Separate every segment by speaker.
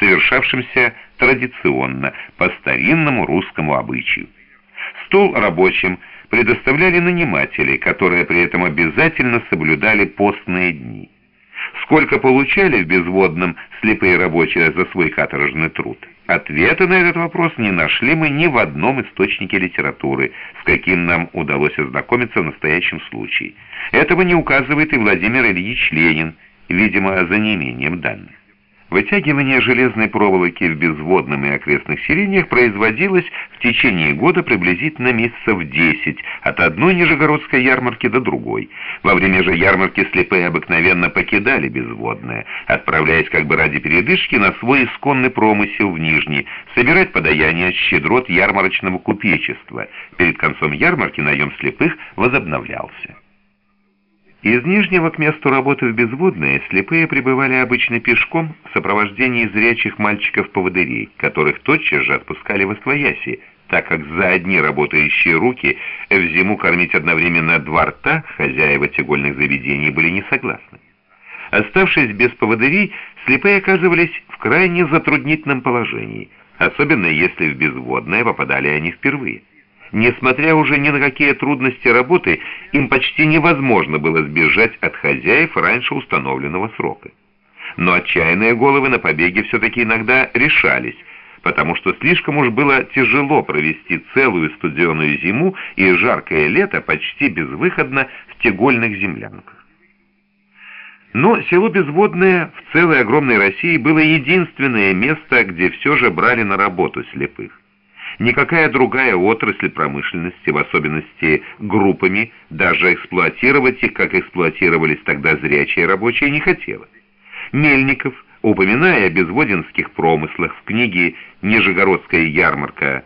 Speaker 1: совершавшимся традиционно, по старинному русскому обычаю. Стол рабочим предоставляли наниматели, которые при этом обязательно соблюдали постные дни. Сколько получали в безводном слепые рабочие за свой каторжный труд? Ответа на этот вопрос не нашли мы ни в одном источнике литературы, с каким нам удалось ознакомиться в настоящем случае. Этого не указывает и Владимир Ильич Ленин, видимо, за неимением данных. Вытягивание железной проволоки в безводном и окрестных селениях производилось в течение года приблизительно месяцев 10, от одной нижегородской ярмарки до другой. Во время же ярмарки слепые обыкновенно покидали безводное, отправляясь как бы ради передышки на свой исконный промысел в Нижний, собирать подаяние от щедрот ярмарочного купечества. Перед концом ярмарки наем слепых возобновлялся. Из Нижнего к месту работы в безводное слепые прибывали обычно пешком в сопровождении зрячих мальчиков-поводырей, которых тотчас же отпускали восвояси, так как за одни работающие руки в зиму кормить одновременно два рта хозяева тягольных заведений были не согласны. Оставшись без поводырей, слепые оказывались в крайне затруднительном положении, особенно если в безводное попадали они впервые. Несмотря уже ни на какие трудности работы, им почти невозможно было сбежать от хозяев раньше установленного срока. Но отчаянные головы на побеге все-таки иногда решались, потому что слишком уж было тяжело провести целую студеную зиму и жаркое лето почти безвыходно в тягольных землянках. Но село Безводное в целой огромной России было единственное место, где все же брали на работу слепых. Никакая другая отрасль промышленности, в особенности группами, даже эксплуатировать их, как эксплуатировались тогда зрячие рабочие, не хотела. Мельников, упоминая о безводинских промыслах в книге «Нижегородская ярмарка»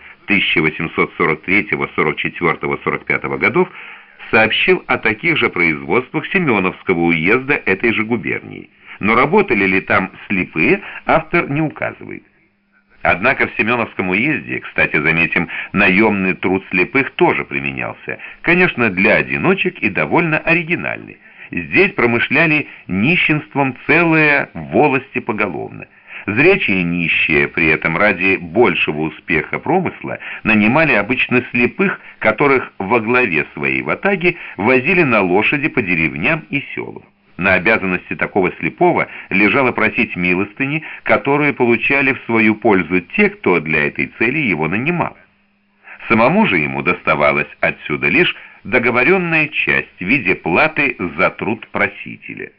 Speaker 1: 1843, 44, 45 годов, сообщил о таких же производствах Семеновского уезда этой же губернии. Но работали ли там слепые, автор не указывает. Однако в Семеновском уезде, кстати, заметим, наемный труд слепых тоже применялся, конечно, для одиночек и довольно оригинальный. Здесь промышляли нищенством целые волости поголовно. Зрячие нищие при этом ради большего успеха промысла нанимали обычно слепых, которых во главе своей ватаги возили на лошади по деревням и селам. На обязанности такого слепого лежало просить милостыни, которые получали в свою пользу те, кто для этой цели его нанимал. Самому же ему доставалась отсюда лишь договоренная часть в виде платы за труд просителя.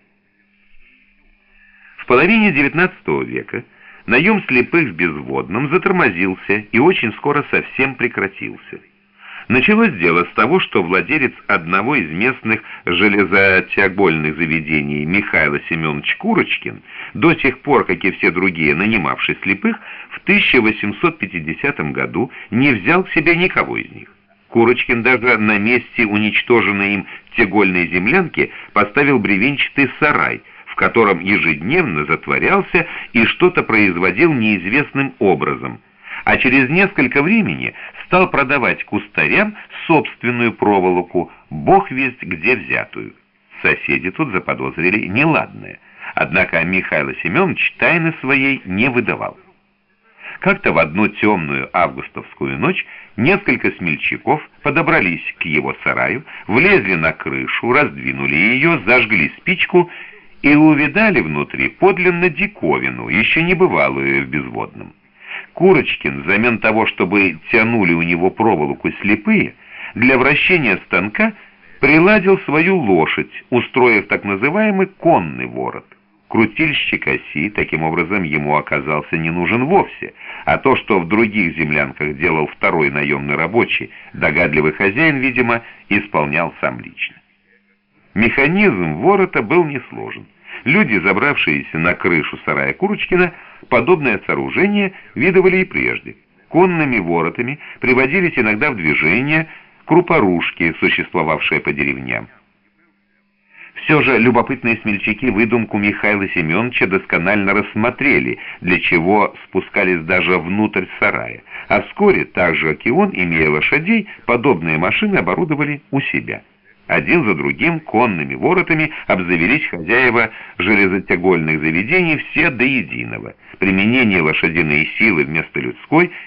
Speaker 1: В половине XIX века наем слепых в безводном затормозился и очень скоро совсем прекратился. Началось дело с того, что владелец одного из местных железотягольных заведений Михаил Семенович Курочкин, до сих пор, как и все другие, нанимавший слепых, в 1850 году не взял к себе никого из них. Курочкин даже на месте уничтоженной им тягольной землянки поставил бревенчатый сарай, в котором ежедневно затворялся и что-то производил неизвестным образом, а через несколько времени стал продавать кустарям собственную проволоку, бог весть где взятую. Соседи тут заподозрили неладное, однако Михаил Семенович тайны своей не выдавал. Как-то в одну темную августовскую ночь несколько смельчаков подобрались к его сараю, влезли на крышу, раздвинули ее, зажгли спичку и увидали внутри подлинно диковину, еще не бывалую в безводном. Курочкин, взамен того, чтобы тянули у него проволоку слепые, для вращения станка приладил свою лошадь, устроив так называемый конный ворот. Крутильщик оси, таким образом, ему оказался не нужен вовсе, а то, что в других землянках делал второй наемный рабочий, догадливый хозяин, видимо, исполнял сам лично. Механизм ворота был несложен. Люди, забравшиеся на крышу сарая Курочкина, подобное сооружение видывали и прежде. Конными воротами приводились иногда в движение крупорушки, существовавшие по деревням. Все же любопытные смельчаки выдумку Михаила Семеновича досконально рассмотрели, для чего спускались даже внутрь сарая, а вскоре, так же как и он, имея лошадей, подобные машины оборудовали у себя. Один за другим конными воротами обзавелись хозяева железотягольных заведений все до единого. Применение лошадиной силы вместо людской